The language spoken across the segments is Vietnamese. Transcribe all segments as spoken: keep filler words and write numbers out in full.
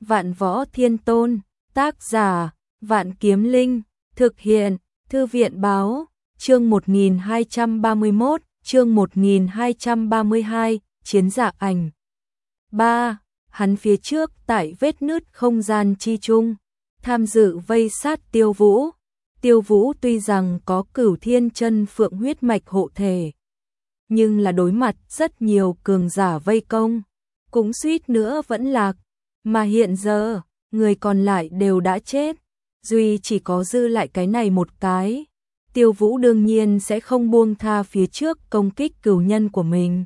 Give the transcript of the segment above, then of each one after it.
Vạn Võ Thiên Tôn, tác giả, Vạn Kiếm Linh, thực hiện, Thư viện báo, chương một nghìn hai trăm ba mươi mốt, chương một nghìn hai trăm ba mươi hai, chiến dạ ảnh. ba. Hắn phía trước tại vết nứt không gian chi trung, tham dự vây sát Tiêu Vũ. Tiêu Vũ tuy rằng có Cửu Thiên Chân Phượng huyết mạch hộ thể, nhưng là đối mặt rất nhiều cường giả vây công, cũng suýt nữa vẫn lạc, mà hiện giờ, người còn lại đều đã chết, duy chỉ có dư lại cái này một cái. Tiêu Vũ đương nhiên sẽ không buông tha phía trước công kích cửu nhân của mình.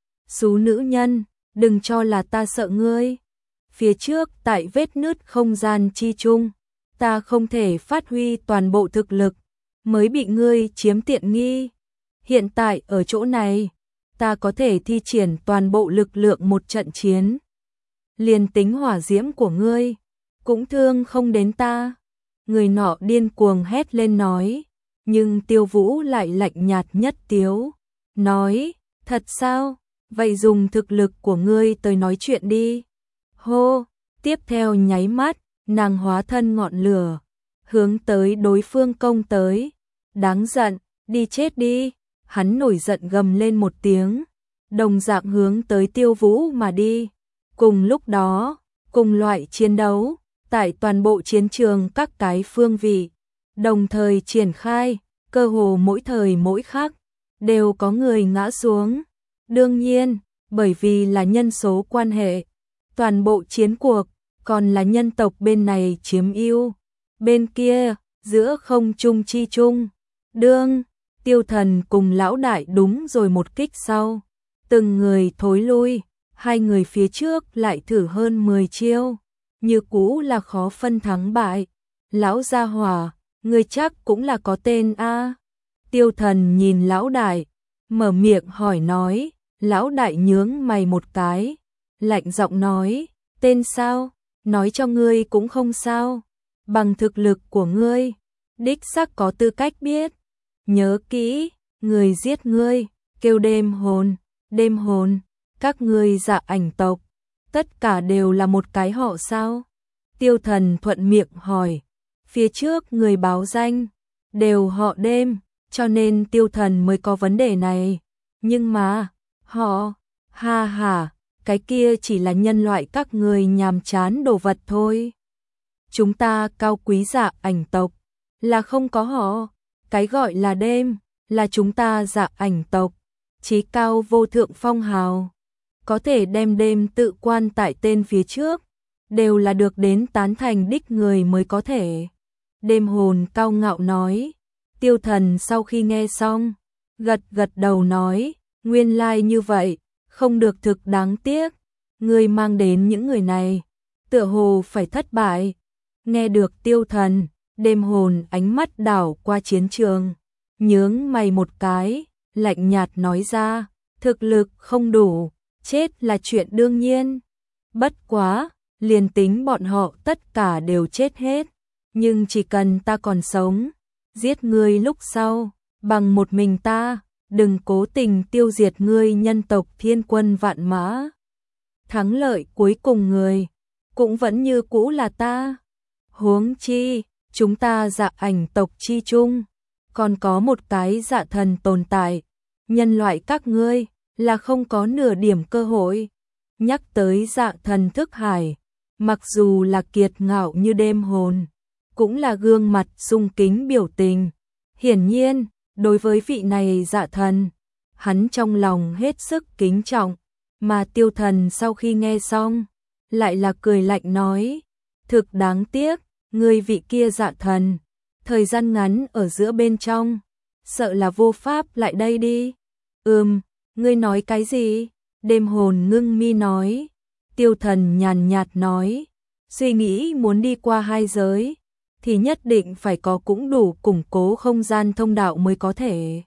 Xú nữ nhân, đừng cho là ta sợ ngươi. Phía trước tại vết nứt không gian chi trung, ta không thể phát huy toàn bộ thực lực, mới bị ngươi chiếm tiện nghi. Hiện tại ở chỗ này, ta có thể thi triển toàn bộ lực lượng một trận chiến. Liền tính hỏa diễm của ngươi, cũng thương không đến ta. Người nọ điên cuồng hét lên nói, nhưng Tiêu Vũ lại lạnh nhạt nhất tiếu. Nói, thật sao? Vậy dùng thực lực của ngươi tới nói chuyện đi. Hô, tiếp theo nháy mắt, nàng hóa thân ngọn lửa, hướng tới đối phương công tới. Đáng giận, đi chết đi. Hắn nổi giận gầm lên một tiếng, đồng dạng hướng tới Tiêu Vũ mà đi. Cùng lúc đó, cùng loại chiến đấu, tại toàn bộ chiến trường các cái phương vị, đồng thời triển khai, cơ hồ mỗi thời mỗi khắc, đều có người ngã xuống. Đương nhiên, bởi vì là nhân số quan hệ, toàn bộ chiến cuộc, còn là nhân tộc bên này chiếm ưu. Bên kia, giữa không trung chi trung, đương, Tiêu Thần cùng lão đại đúng rồi một kích sau, từng người thối lui, hai người phía trước lại thử hơn mười chiêu, như cũ là khó phân thắng bại. Lão gia hỏa, người chắc cũng là có tên a. Tiêu Thần nhìn lão đại, mở miệng hỏi nói. Lão đại nhướng mày một cái, lạnh giọng nói, tên sao? Nói cho ngươi cũng không sao, bằng thực lực của ngươi, đích xác có tư cách biết. Nhớ kỹ, người giết ngươi, kêu đêm hồn, đêm hồn, các ngươi Dạ Ảnh tộc, tất cả đều là một cái họ sao? Tiêu Thần thuận miệng hỏi, phía trước người báo danh, đều họ đêm, cho nên Tiêu Thần mới có vấn đề này, nhưng mà, họ, ha ha, cái kia chỉ là nhân loại các người nhàm chán đồ vật thôi. Chúng ta cao quý Dạ Ảnh tộc, là không có họ. Cái gọi là đêm, là chúng ta Dạ Ảnh tộc, chí cao vô thượng phong hào, có thể đem đêm tự quan tại tên phía trước, đều là được đến tán thành đích người mới có thể. Đêm hồn cao ngạo nói. Tiêu Thần sau khi nghe xong, gật gật đầu nói, nguyên lai like như vậy, không được, thực đáng tiếc, người mang đến những người này, tựa hồ phải thất bại. Nghe được Tiêu Thần, đêm hồn ánh mắt đảo qua chiến trường, nhướng mày một cái, lạnh nhạt nói ra, thực lực không đủ, chết là chuyện đương nhiên. Bất quá, liền tính bọn họ tất cả đều chết hết, nhưng chỉ cần ta còn sống, giết ngươi lúc sau, bằng một mình ta, đừng cố tình tiêu diệt ngươi nhân tộc thiên quân vạn mã. Thắng lợi cuối cùng người, cũng vẫn như cũ là ta. Huống chi, chúng ta Dạ Ảnh tộc chi chung, còn có một cái dạ thần tồn tại, nhân loại các ngươi, là không có nửa điểm cơ hội. Nhắc tới dạ thần thức hải, mặc dù là kiệt ngạo như đêm hồn, cũng là gương mặt sung kính biểu tình. Hiển nhiên, đối với vị này dạ thần, hắn trong lòng hết sức kính trọng, mà Tiêu Thần sau khi nghe xong, lại là cười lạnh nói, thực đáng tiếc, người vị kia dạ thần, thời gian ngắn ở giữa bên trong, sợ là vô pháp lại đây đi. Ừm, ngươi nói cái gì? Đêm hồn ngưng mi nói. Tiêu Thần nhàn nhạt nói, suy nghĩ muốn đi qua hai giới, thì nhất định phải có cũng đủ củng cố không gian thông đạo mới có thể.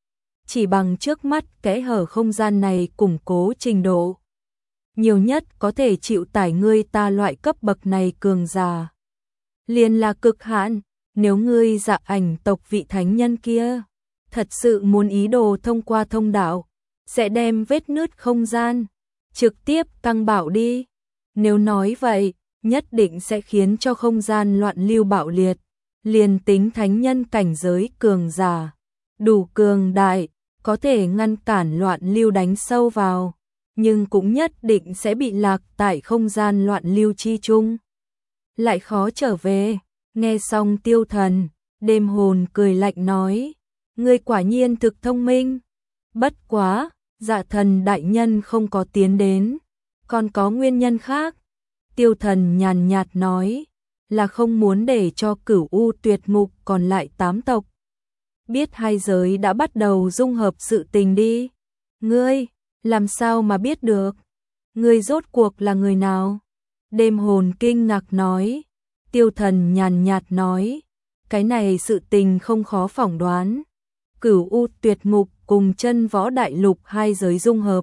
Chỉ bằng trước mắt kẽ hở không gian này củng cố trình độ, nhiều nhất có thể chịu tải ngươi ta loại cấp bậc này cường giả. Liền là cực hạn, nếu ngươi Dạ Ảnh tộc vị thánh nhân kia, thật sự muốn ý đồ thông qua thông đạo, sẽ đem vết nứt không gian, trực tiếp căng bảo đi. Nếu nói vậy, nhất định sẽ khiến cho không gian loạn lưu bạo liệt. Liền tính thánh nhân cảnh giới cường giả, đủ cường đại, có thể ngăn cản loạn lưu đánh sâu vào, nhưng cũng nhất định sẽ bị lạc tại không gian loạn lưu chi chung. Lại khó trở về. Nghe xong Tiêu Thần, Đêm Hồn cười lạnh nói, ngươi quả nhiên thực thông minh. Bất quá, Dạ Thần đại nhân không có tiến đến, còn có nguyên nhân khác. Tiêu Thần nhàn nhạt nói, là không muốn để cho Cửu U Tuyệt Ngục còn lại tám tộc biết hai giới đã bắt đầu dung hợp sự tình đi. Ngươi, làm sao mà biết được? Ngươi rốt cuộc là người nào? Đêm Hồn kinh ngạc nói. Tiêu Thần nhàn nhạt nói, cái này sự tình không khó phỏng đoán. Cửu U Tuyệt Ngục cùng Chân Võ Đại Lục hai giới dung hợp,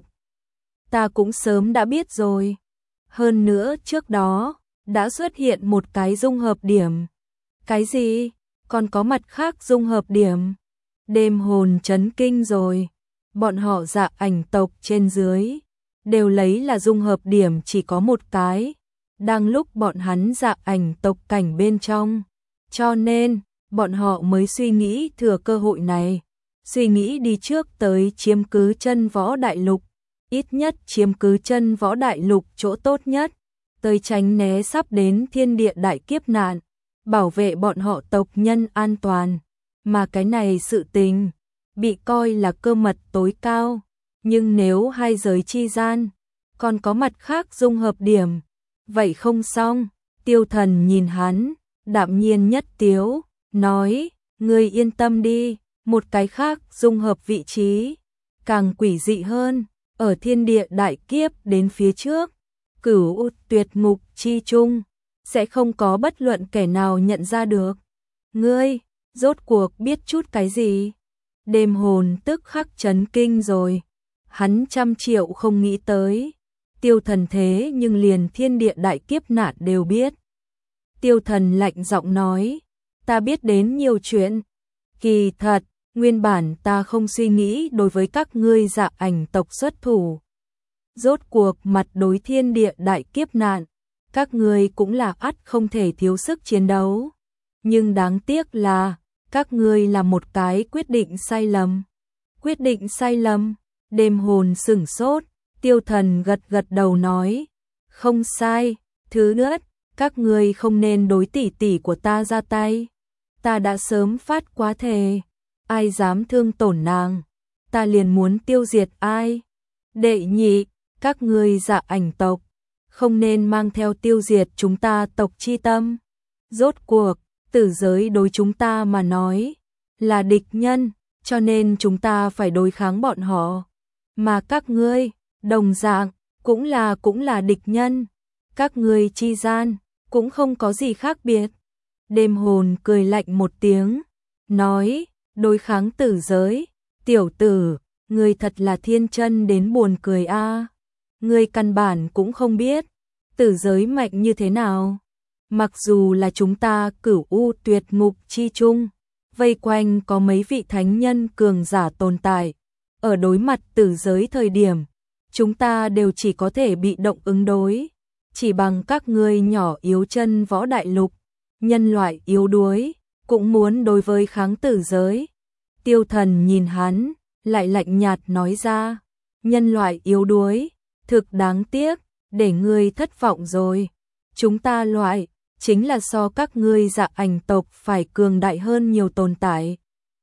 ta cũng sớm đã biết rồi. Hơn nữa trước đó, đã xuất hiện một cái dung hợp điểm. Cái gì? Còn có mặt khác dung hợp điểm? Đêm Hồn chấn kinh rồi. Bọn họ Dạ Ảnh tộc trên dưới đều lấy là dung hợp điểm chỉ có một cái, đang lúc bọn hắn Dạ Ảnh tộc cảnh bên trong. Cho nên, bọn họ mới suy nghĩ thừa cơ hội này, suy nghĩ đi trước tới chiếm cứ Chân Võ Đại Lục, ít nhất chiếm cứ Chân Võ Đại Lục chỗ tốt nhất, tới tránh né sắp đến thiên địa đại kiếp nạn, bảo vệ bọn họ tộc nhân an toàn. Mà cái này sự tình bị coi là cơ mật tối cao, nhưng nếu hai giới chi gian còn có mặt khác dung hợp điểm, vậy không xong. Tiêu Thần nhìn hắn, đạm nhiên nhất tiếu, nói, ngươi yên tâm đi, một cái khác dung hợp vị trí, càng quỷ dị hơn, ở thiên địa đại kiếp đến phía trước, Cửu U Tuyệt Ngục chi chung, sẽ không có bất luận kẻ nào nhận ra được. Ngươi, rốt cuộc biết chút cái gì? Đêm Hồn tức khắc chấn kinh rồi, hắn trăm triệu không nghĩ tới. Tiêu Thần thế nhưng liền thiên địa đại kiếp nạn đều biết. Tiêu Thần lạnh giọng nói, ta biết đến nhiều chuyện. Kỳ thật, nguyên bản ta không suy nghĩ đối với các ngươi Dạ Ảnh tộc xuất thủ. Rốt cuộc mặt đối thiên địa đại kiếp nạn, các ngươi cũng là ắt không thể thiếu sức chiến đấu. Nhưng đáng tiếc là, các ngươi là một cái quyết định sai lầm. Quyết định sai lầm? Đêm Hồn sửng sốt. Tiêu Thần gật gật đầu nói, không sai. Thứ nhất, các ngươi không nên đối tỷ tỷ của ta ra tay. Ta đã sớm phát quá thề, ai dám thương tổn nàng, ta liền muốn tiêu diệt ai. Đệ nhị, các ngươi Dạ Ảnh tộc không nên mang theo tiêu diệt chúng ta tộc chi tâm. Rốt cuộc, tử giới đối chúng ta mà nói là địch nhân, cho nên chúng ta phải đối kháng bọn họ. Mà các ngươi, đồng dạng, cũng là cũng là địch nhân. Các ngươi chi gian cũng không có gì khác biệt. Đêm Hồn cười lạnh một tiếng, nói, đối kháng tử giới, tiểu tử, ngươi thật là thiên chân đến buồn cười a. À. Ngươi căn bản cũng không biết tử giới mạnh như thế nào. Mặc dù là chúng ta Cửu U Tuyệt Ngục chi chung, vây quanh có mấy vị thánh nhân cường giả tồn tại, ở đối mặt tử giới thời điểm, chúng ta đều chỉ có thể bị động ứng đối, chỉ bằng các ngươi nhỏ yếu Chân Võ Đại Lục, nhân loại yếu đuối, cũng muốn đối với kháng tử giới. Tiêu Thần nhìn hắn, lại lạnh nhạt nói ra, nhân loại yếu đuối, thực đáng tiếc, để ngươi thất vọng rồi. Chúng ta loại, chính là so các ngươi Dạ Ảnh tộc phải cường đại hơn nhiều tồn tại.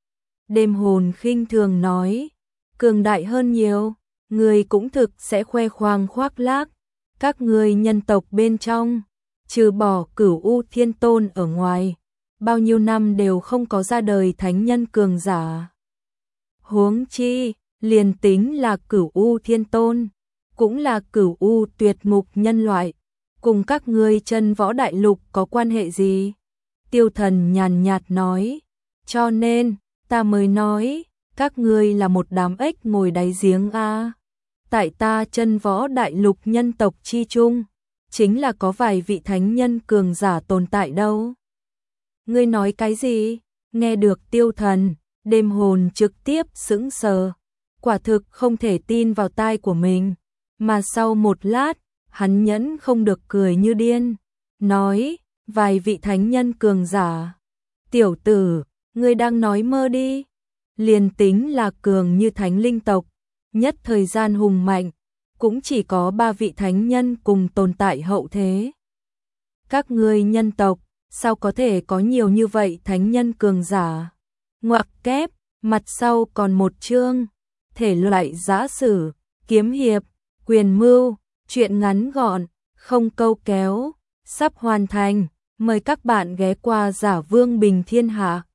Đêm Hồn khinh thường nói, cường đại hơn nhiều, ngươi cũng thực sẽ khoe khoang khoác lác. Các ngươi nhân tộc bên trong, trừ bỏ Cửu U Thiên Tôn ở ngoài, bao nhiêu năm đều không có ra đời thánh nhân cường giả. Huống chi, liền tính là Cửu U Thiên Tôn, cũng là Cửu U Tuyệt Ngục nhân loại, cùng các ngươi Chân Võ Đại Lục có quan hệ gì? Tiêu Thần nhàn nhạt nói, cho nên, ta mới nói, các ngươi là một đám ếch ngồi đáy giếng a. Tại ta Chân Võ Đại Lục nhân tộc chi chung, chính là có vài vị thánh nhân cường giả tồn tại đâu. Ngươi nói cái gì? Nghe được Tiêu Thần, Đêm Hồn trực tiếp sững sờ, quả thực không thể tin vào tai của mình, mà sau một lát, hắn nhẫn không được cười như điên. nói, vài vị thánh nhân cường giả. Tiểu tử, ngươi đang nói mơ đi. Liền tính là cường như thánh linh tộc, nhất thời gian hùng mạnh, cũng chỉ có ba vị thánh nhân cùng tồn tại hậu thế. Các ngươi nhân tộc, sao có thể có nhiều như vậy thánh nhân cường giả? Ngoặc kép, mặt sau còn một chương, thể loại giã sử, kiếm hiệp, quyền mưu, truyện ngắn gọn, không câu kéo, sắp hoàn thành, mời các bạn ghé qua Giả Vương Bình Thiên Hạ.